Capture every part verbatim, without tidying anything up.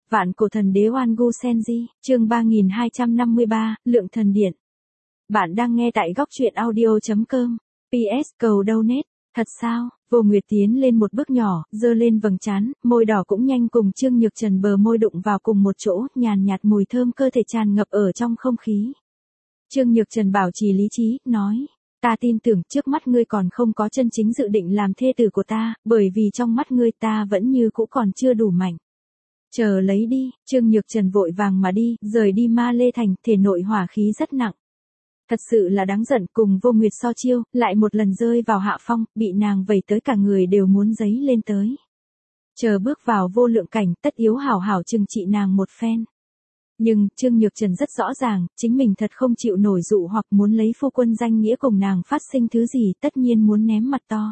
Vạn cổ thần đế Oan Gu Senji, chương ba nghìn hai trăm năm mươi ba, Lượng thần điện. Bạn đang nghe tại góc truyện audio chấm com. pê ét cầu donate. Thật sao? Vô Nguyệt tiến lên một bước nhỏ, giơ lên vầng trán, môi đỏ cũng nhanh cùng Trương Nhược Trần bờ môi đụng vào cùng một chỗ, nhàn nhạt mùi thơm cơ thể tràn ngập ở trong không khí. Trương Nhược Trần bảo trì lý trí, nói, ta tin tưởng trước mắt ngươi còn không có chân chính dự định làm thê tử của ta, bởi vì trong mắt ngươi ta vẫn như cũ còn chưa đủ mạnh. Chờ lấy đi, Trương Nhược Trần vội vàng mà đi, rời đi Ma Lê Thành, thể nội hỏa khí rất nặng. Thật sự là đáng giận, cùng Vô Nguyệt so chiêu, lại một lần rơi vào hạ phong, bị nàng vẩy tới cả người đều muốn giấy lên tới. Chờ bước vào vô lượng cảnh, tất yếu hảo hảo trừng trị nàng một phen. Nhưng, Trương Nhược Trần rất rõ ràng, chính mình thật không chịu nổi dụ hoặc muốn lấy phu quân danh nghĩa cùng nàng phát sinh thứ gì, tất nhiên muốn ném mặt to.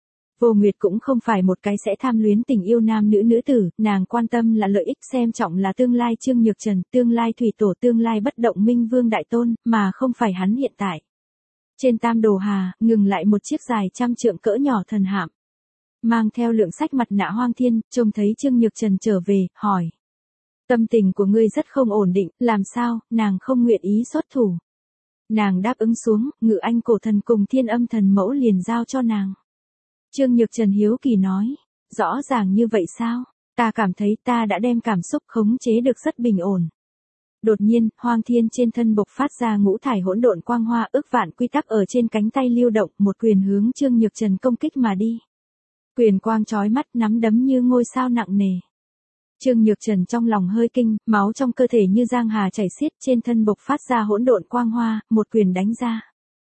Vô Nguyệt cũng không phải một cái sẽ tham luyến tình yêu nam nữ nữ tử, nàng quan tâm là lợi ích, xem trọng là tương lai Trương Nhược Trần, tương lai thủy tổ, tương lai bất động minh vương đại tôn, mà không phải hắn hiện tại. Trên Tam Đồ Hà, ngừng lại một chiếc dài trăm trượng cỡ nhỏ thần hạm. Mang theo lượng sách mặt nạ Hoang Thiên, trông thấy Trương Nhược Trần trở về, hỏi. Tâm tình của ngươi rất không ổn định, làm sao, nàng không nguyện ý xuất thủ. Nàng đáp ứng xuống, Ngự Anh cổ thần cùng Thiên Âm thần mẫu liền giao cho nàng. Trương Nhược Trần hiếu kỳ nói, rõ ràng như vậy sao, ta cảm thấy ta đã đem cảm xúc khống chế được rất bình ổn. Đột nhiên, Hoang Thiên trên thân bộc phát ra ngũ thải hỗn độn quang hoa, ức vạn quy tắc ở trên cánh tay lưu động, một quyền hướng Trương Nhược Trần công kích mà đi. Quyền quang chói mắt, nắm đấm như ngôi sao nặng nề. Trương Nhược Trần trong lòng hơi kinh, máu trong cơ thể như giang hà chảy xiết, trên thân bộc phát ra hỗn độn quang hoa, một quyền đánh ra.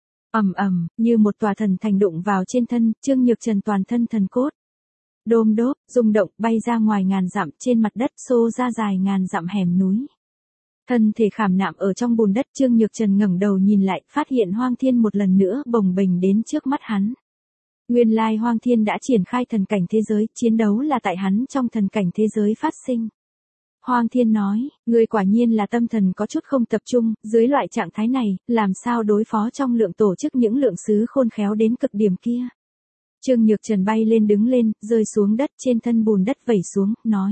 Ầm ầm, như một tòa thần thành đụng vào trên thân, Trương Nhược Trần toàn thân thần cốt. Đôm đốp, rung động, bay ra ngoài ngàn dặm, trên mặt đất xô ra dài ngàn dặm hẻm núi. Thân thể khảm nạm ở trong bùn đất, Trương Nhược Trần ngẩng đầu nhìn lại, phát hiện Hoang Thiên một lần nữa bồng bềnh đến trước mắt hắn. Nguyên lai Hoang Thiên đã triển khai thần cảnh thế giới, chiến đấu là tại hắn trong thần cảnh thế giới phát sinh. Hoang Thiên nói, ngươi quả nhiên là tâm thần có chút không tập trung, dưới loại trạng thái này, làm sao đối phó trong lượng tổ chức những lượng sứ khôn khéo đến cực điểm kia. Trương Nhược Trần bay lên đứng lên, rơi xuống đất, trên thân bùn đất vẩy xuống, nói.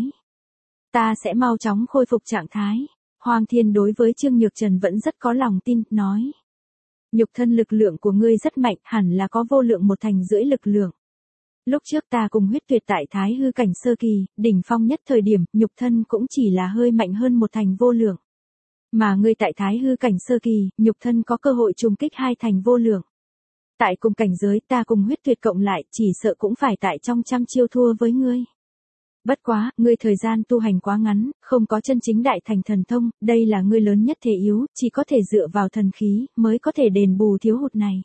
Ta sẽ mau chóng khôi phục trạng thái. Hoang Thiên đối với Trương Nhược Trần vẫn rất có lòng tin, nói. Nhục thân lực lượng của ngươi rất mạnh, hẳn là có vô lượng một thành rưỡi lực lượng. Lúc trước ta cùng Huyết Tuyệt tại Thái hư cảnh sơ kỳ, đỉnh phong nhất thời điểm, nhục thân cũng chỉ là hơi mạnh hơn một thành vô lượng. Mà ngươi tại Thái hư cảnh sơ kỳ, nhục thân có cơ hội trùng kích hai thành vô lượng. Tại cùng cảnh giới ta cùng Huyết Tuyệt cộng lại, chỉ sợ cũng phải tại trong trăm chiêu thua với ngươi. Bất quá, ngươi thời gian tu hành quá ngắn, không có chân chính đại thành thần thông, đây là ngươi lớn nhất thể yếu, chỉ có thể dựa vào thần khí, mới có thể đền bù thiếu hụt này.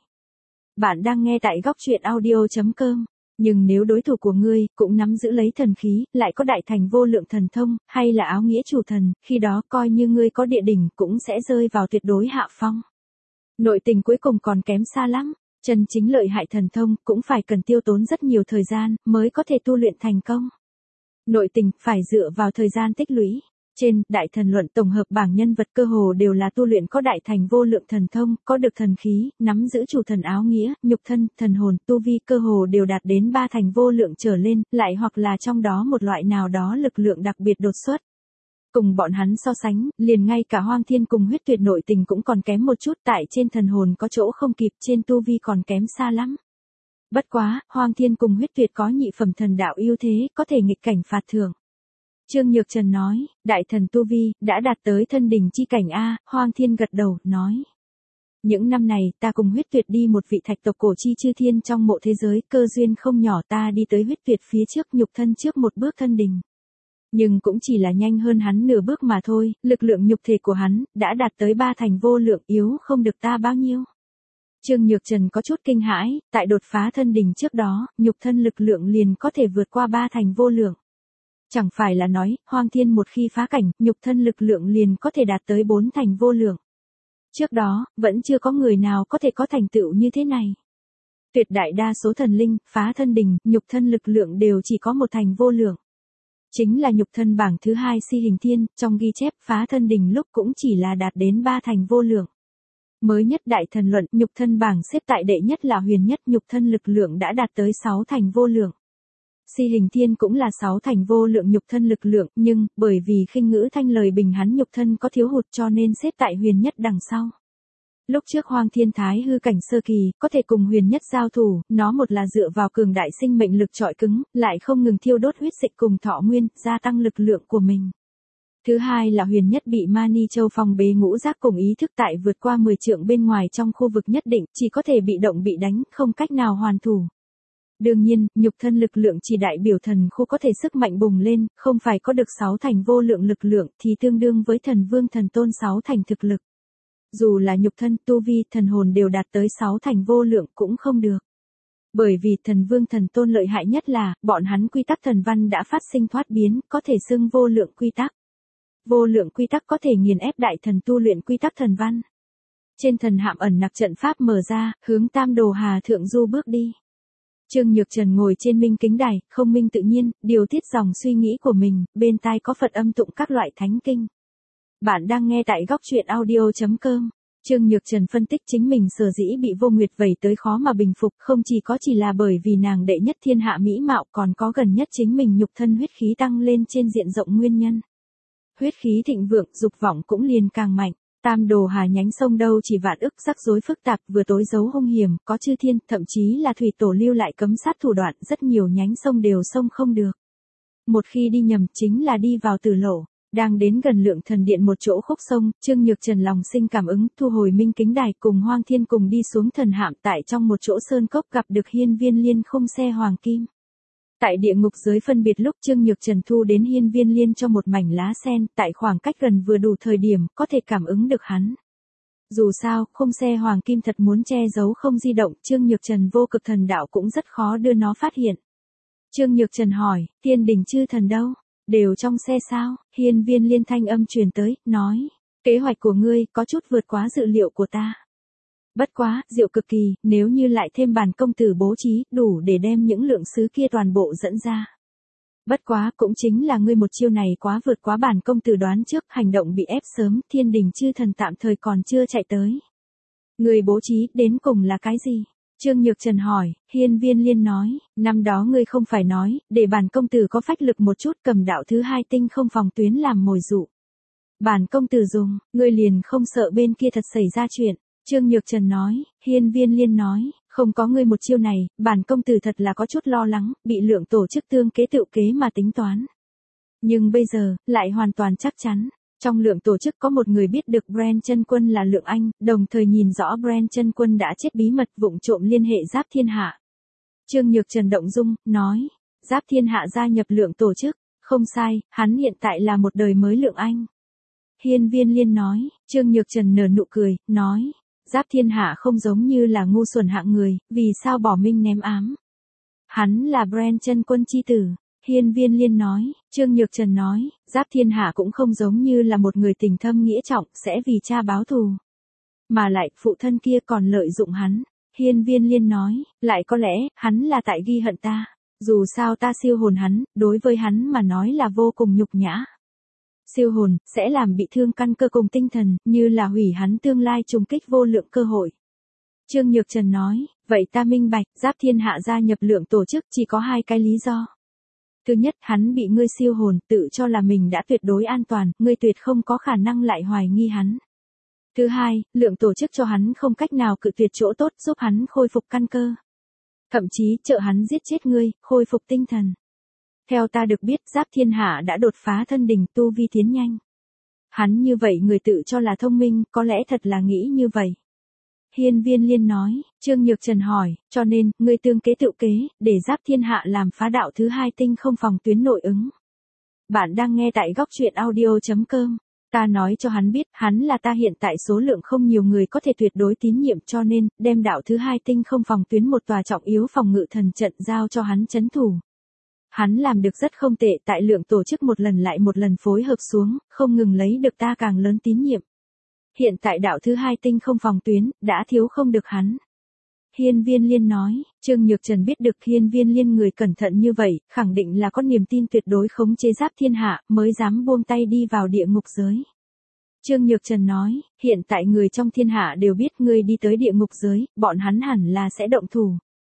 Bạn đang nghe tại góc truyện audio chấm com. Nhưng nếu đối thủ của ngươi cũng nắm giữ lấy thần khí, lại có đại thành vô lượng thần thông, hay là áo nghĩa chủ thần, khi đó coi như ngươi có địa đỉnh cũng sẽ rơi vào tuyệt đối hạ phong. Nội tình cuối cùng còn kém xa lắm, chân chính lợi hại thần thông cũng phải cần tiêu tốn rất nhiều thời gian mới có thể tu luyện thành công. Nội tình phải dựa vào thời gian tích lũy. Trên Đại Thần Luận tổng hợp bảng nhân vật cơ hồ đều là tu luyện có đại thành vô lượng thần thông, có được thần khí, nắm giữ chủ thần áo nghĩa, nhục thân, thần hồn, tu vi cơ hồ đều đạt đến ba thành vô lượng trở lên, lại hoặc là trong đó một loại nào đó lực lượng đặc biệt đột xuất. Cùng bọn hắn so sánh, liền ngay cả Hoang Thiên cùng Huyết Tuyệt nội tình cũng còn kém một chút, tại trên thần hồn có chỗ không kịp, trên tu vi còn kém xa lắm. Bất quá, Hoang Thiên cùng Huyết Tuyệt có nhị phẩm thần đạo ưu thế, có thể nghịch cảnh phạt thưởng. Trương Nhược Trần nói, đại thần tu vi, đã đạt tới thân đỉnh chi cảnh A, Hoang Thiên gật đầu, nói. Những năm này, ta cùng Huyết Tuyệt đi một vị thạch tộc cổ chi chư thiên trong mộ thế giới, cơ duyên không nhỏ, ta đi tới Huyết Tuyệt phía trước, nhục thân trước một bước thân đỉnh. Nhưng cũng chỉ là nhanh hơn hắn nửa bước mà thôi, lực lượng nhục thể của hắn, đã đạt tới ba thành vô lượng, yếu không được ta bao nhiêu. Trương Nhược Trần có chút kinh hãi, tại đột phá thân đỉnh trước đó, nhục thân lực lượng liền có thể vượt qua ba thành vô lượng. Chẳng phải là nói, Hoang Thiên một khi phá cảnh, nhục thân lực lượng liền có thể đạt tới bốn thành vô lượng. Trước đó, vẫn chưa có người nào có thể có thành tựu như thế này. Tuyệt đại đa số thần linh, phá thân đỉnh, nhục thân lực lượng đều chỉ có một thành vô lượng. Chính là nhục thân bảng thứ hai Si Hình Thiên, trong ghi chép phá thân đỉnh lúc cũng chỉ là đạt đến ba thành vô lượng. Mới nhất Đại Thần Luận, nhục thân bảng xếp tại đệ nhất là Huyền Nhất, nhục thân lực lượng đã đạt tới sáu thành vô lượng. Si Hình Thiên cũng là sáu thành vô lượng nhục thân lực lượng, nhưng, bởi vì khinh ngữ thanh lời bình hắn nhục thân có thiếu hụt cho nên xếp tại huyền nhất đằng sau. Lúc trước Hoang Thiên Thái hư cảnh sơ kỳ, có thể cùng huyền nhất giao thủ, nó một là dựa vào cường đại sinh mệnh lực trọi cứng, lại không ngừng thiêu đốt huyết dịch cùng thọ nguyên, gia tăng lực lượng của mình. Thứ hai là huyền nhất bị Mani Châu phong bế ngũ giác cùng ý thức tại vượt qua mười trượng bên ngoài trong khu vực nhất định, chỉ có thể bị động bị đánh, không cách nào hoàn thủ. Đương nhiên, nhục thân lực lượng chỉ đại biểu thần khu có thể sức mạnh bùng lên, không phải có được sáu thành vô lượng lực lượng thì tương đương với thần vương thần tôn sáu thành thực lực. Dù là nhục thân, tu vi, thần hồn đều đạt tới sáu thành vô lượng cũng không được. Bởi vì thần vương thần tôn lợi hại nhất là, bọn hắn quy tắc thần văn đã phát sinh thoát biến, có thể xưng vô lượng quy tắc. Vô lượng quy tắc có thể nghiền ép đại thần tu luyện quy tắc thần văn. Trên thần hạm ẩn nặc trận pháp mở ra, hướng Tam Đồ Hà Thượng Du bước đi. Trương Nhược Trần ngồi trên minh kính đài, không minh tự nhiên, điều tiết dòng suy nghĩ của mình, bên tai có Phật âm tụng các loại thánh kinh. Bạn đang nghe tại góc truyện audio chấm com. Trương Nhược Trần phân tích chính mình sở dĩ bị Vô Nguyệt vẩy tới khó mà bình phục, không chỉ có chỉ là bởi vì nàng đệ nhất thiên hạ mỹ mạo, còn có gần nhất chính mình nhục thân huyết khí tăng lên trên diện rộng nguyên nhân. Huyết khí thịnh vượng, dục vọng cũng liền càng mạnh. Tam Đồ Hà nhánh sông đâu chỉ vạn ức rắc rối phức tạp, vừa tối giấu hung hiểm, có chư thiên, thậm chí là thủy tổ lưu lại cấm sát thủ đoạn, rất nhiều nhánh sông đều sông không được. Một khi đi nhầm chính là đi vào tử lộ. Đang đến gần Lượng Thần Điện một chỗ khúc sông, Trương Nhược Trần lòng sinh cảm ứng, thu hồi minh kính đài cùng Hoang Thiên cùng đi xuống thần hạm, tại trong một chỗ sơn cốc gặp được Hiên Viên Liên khung xe hoàng kim. Tại địa ngục giới phân biệt lúc Trương Nhược Trần thu đến Hiên Viên Liên cho một mảnh lá sen, tại khoảng cách gần vừa đủ thời điểm, có thể cảm ứng được hắn. Dù sao, khung xe hoàng kim thật muốn che giấu không di động, Trương Nhược Trần vô cực thần đạo cũng rất khó đưa nó phát hiện. Trương Nhược Trần hỏi, Thiên Đình chư thần đâu? Đều trong xe sao? Hiên Viên Liên thanh âm truyền tới, nói, kế hoạch của ngươi có chút vượt quá dự liệu của ta. Bất quá, diệu cực kỳ, nếu như lại thêm bản công tử bố trí, đủ để đem những lượng sứ kia toàn bộ dẫn ra. Bất quá, cũng chính là ngươi một chiêu này quá vượt quá bản công tử đoán trước, hành động bị ép sớm, Thiên Đình chư thần tạm thời còn chưa chạy tới. Ngươi bố trí, đến cùng là cái gì? Trương Nhược Trần hỏi, Hiên Viên Liên nói, năm đó ngươi không phải nói, để bản công tử có phách lực một chút cầm đạo thứ hai tinh không phòng tuyến làm mồi dụ. Bản công tử dùng, ngươi liền không sợ bên kia thật xảy ra chuyện. Trương Nhược Trần nói, Hiên Viên Liên nói, không có ngươi một chiêu này, bản công tử thật là có chút lo lắng, bị Lượng tổ chức tương kế tự kế mà tính toán. Nhưng bây giờ, lại hoàn toàn chắc chắn. Trong Lượng tổ chức có một người biết được Brand Chân Quân là Lượng Anh, đồng thời nhìn rõ Brand Chân Quân đã chết bí mật vụng trộm liên hệ Giáp Thiên Hạ. Trương Nhược Trần động dung, nói, Giáp Thiên Hạ gia nhập Lượng tổ chức, không sai, hắn hiện tại là một đời mới Lượng Anh. Hiên Viên Liên nói, Trương Nhược Trần nở nụ cười, nói, Giáp Thiên Hạ không giống như là ngu xuẩn hạng người, vì sao bỏ minh ném ám. Hắn là Brand Chân Quân chi tử. Hiên Viên Liên nói, Trương Nhược Trần nói, Giáp Thiên Hạ cũng không giống như là một người tình thâm nghĩa trọng, sẽ vì cha báo thù. Mà lại, phụ thân kia còn lợi dụng hắn. Hiên Viên Liên nói, lại có lẽ, hắn là tại ghi hận ta. Dù sao ta siêu hồn hắn, đối với hắn mà nói là vô cùng nhục nhã. Siêu hồn, sẽ làm bị thương căn cơ cùng tinh thần, như là hủy hắn tương lai trùng kích vô lượng cơ hội. Trương Nhược Trần nói, vậy ta minh bạch, Giáp Thiên Hạ gia nhập Lượng tổ chức chỉ có hai cái lý do. Thứ nhất, hắn bị ngươi siêu hồn, tự cho là mình đã tuyệt đối an toàn, ngươi tuyệt không có khả năng lại hoài nghi hắn. Thứ hai, Lượng tổ chức cho hắn không cách nào cự tuyệt chỗ tốt giúp hắn khôi phục căn cơ. Thậm chí, trợ hắn giết chết ngươi, khôi phục tinh thần. Theo ta được biết, Giáp Thiên Hạ đã đột phá thân đình, tu vi tiến nhanh. Hắn như vậy người tự cho là thông minh, có lẽ thật là nghĩ như vậy. Hiên Viên Liên nói, Trương Nhược Trần hỏi, cho nên, ngươi tương kế tự kế, để Giáp Thiên Hạ làm phá đạo thứ hai tinh không phòng tuyến nội ứng. Bạn đang nghe tại góc truyện audio chấm com. Ta nói cho hắn biết, hắn là ta hiện tại số lượng không nhiều người có thể tuyệt đối tín nhiệm cho nên, đem đạo thứ hai tinh không phòng tuyến một tòa trọng yếu phòng ngự thần trận giao cho hắn trấn thủ. Hắn làm được rất không tệ, tại Lượng tổ chức một lần lại một lần phối hợp xuống, không ngừng lấy được ta càng lớn tín nhiệm. Hiện tại đạo thứ hai tinh không phòng tuyến, đã thiếu không được hắn. Hiên Viên Liên nói, Trương Nhược Trần biết được Hiên Viên Liên người cẩn thận như vậy, khẳng định là có niềm tin tuyệt đối khống chế Giáp Thiên Hạ, mới dám buông tay đi vào địa ngục giới. Trương Nhược Trần nói, hiện tại người trong thiên hạ đều biết ngươi đi tới địa ngục giới, bọn hắn hẳn là sẽ động thủ.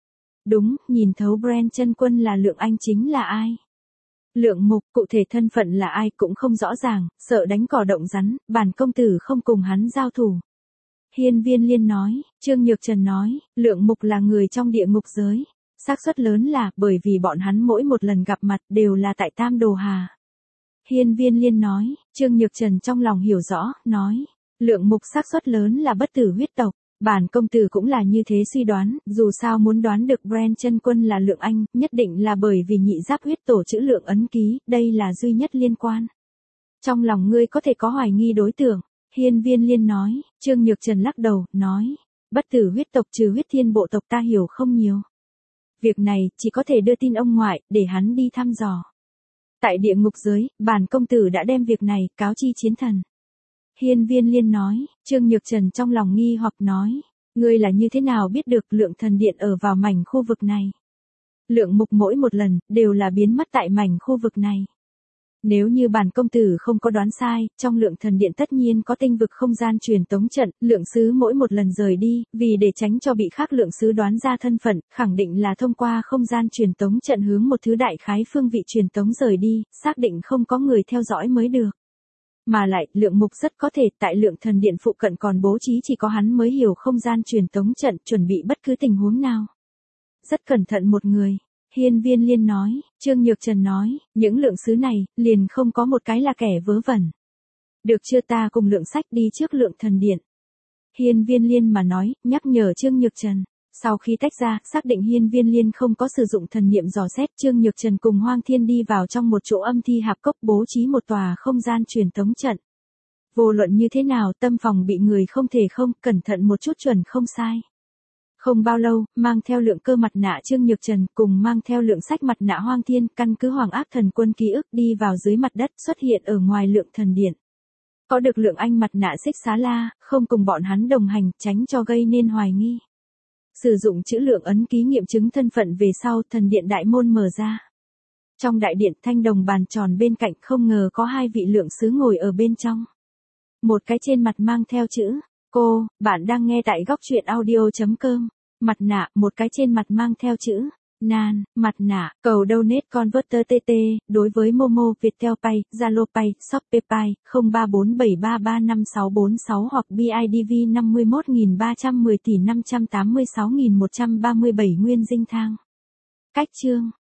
Đúng, nhìn thấu brand chân quân là Lượng Anh chính là ai? Lượng Mục, cụ thể thân phận là ai cũng không rõ ràng, sợ đánh cỏ động rắn, bản công tử không cùng hắn giao thủ. Hiên Viên Liên nói, Trương Nhược Trần nói, Lượng Mục là người trong địa ngục giới. Xác suất lớn là, bởi vì bọn hắn mỗi một lần gặp mặt đều là tại Tam Đồ Hà. Hiên Viên Liên nói, Trương Nhược Trần trong lòng hiểu rõ, nói, Lượng Mục xác suất lớn là bất tử huyết tộc. Bản công tử cũng là như thế suy đoán, dù sao muốn đoán được brand chân quân là Lượng Anh, nhất định là bởi vì nhị giáp huyết tổ chữ Lượng ấn ký, đây là duy nhất liên quan. Trong lòng ngươi có thể có hoài nghi đối tượng. Hiên Viên Liên nói, Trương Nhược Trần lắc đầu, nói, bất tử huyết tộc trừ huyết thiên bộ tộc ta hiểu không nhiều. Việc này, chỉ có thể đưa tin ông ngoại, để hắn đi thăm dò. Tại địa ngục giới, bản công tử đã đem việc này, cáo chi chiến thần. Hiên Viên Liên nói, Trương Nhược Trần trong lòng nghi hoặc nói, ngươi là như thế nào biết được Lượng thần điện ở vào mảnh khu vực này? Lượng Mục mỗi một lần, đều là biến mất tại mảnh khu vực này. Nếu như bản công tử không có đoán sai, trong Lượng thần điện tất nhiên có tinh vực không gian truyền tống trận, Lượng sứ mỗi một lần rời đi, vì để tránh cho bị khác Lượng sứ đoán ra thân phận, khẳng định là thông qua không gian truyền tống trận hướng một thứ đại khái phương vị truyền tống rời đi, xác định không có người theo dõi mới được. Mà lại, Lượng Mục rất có thể tại Lượng thần điện phụ cận còn bố trí chỉ có hắn mới hiểu không gian truyền tống trận, chuẩn bị bất cứ tình huống nào. Rất cẩn thận một người. Hiên Viên Liên nói, Trương Nhược Trần nói, những Lượng sứ này, liền không có một cái là kẻ vớ vẩn. Được chưa, ta cùng Lượng sách đi trước Lượng thần điện. Hiên Viên Liên mà nói, nhắc nhở Trương Nhược Trần. Sau khi tách ra, xác định Hiên Viên Liên không có sử dụng thần niệm dò xét, Trương Nhược Trần cùng Hoang Thiên đi vào trong một chỗ âm thi hạp cốc bố trí một tòa không gian truyền tống trận. Vô luận như thế nào, tâm phòng bị người không thể không, cẩn thận một chút chuẩn không sai. Không bao lâu, mang theo Lượng Cơ mặt nạ Trương Nhược Trần cùng mang theo Lượng sách mặt nạ Hoang Thiên, căn cứ Hoàng Ác Thần Quân ký ức đi vào dưới mặt đất, xuất hiện ở ngoài Lượng thần điện. Có được Lượng Anh mặt nạ Xích Xá La, không cùng bọn hắn đồng hành, tránh cho gây nên hoài nghi. Sử dụng chữ Lượng ấn ký nghiệm chứng thân phận về sau, thần điện đại môn mở ra. Trong đại điện, thanh đồng bàn tròn bên cạnh, không ngờ có hai vị Lượng sứ ngồi ở bên trong. Một cái trên mặt mang theo chữ, cô, bạn đang nghe tại góc truyện audio chấm com. Mặt nạ, một cái trên mặt mang theo chữ, nan, mặt nạ, cầu donate converter tê tê, đối với Momo, Viettel Pay, Zalo Pay, Shopee Pay, không ba bốn bảy ba ba năm sáu bốn sáu hoặc bê i đê vê năm mươi mốt nghìn ba trăm mười tỷ năm trăm tám mươi sáu nghìn một trăm ba mươi bảy nguyên dinh thang. Cách chương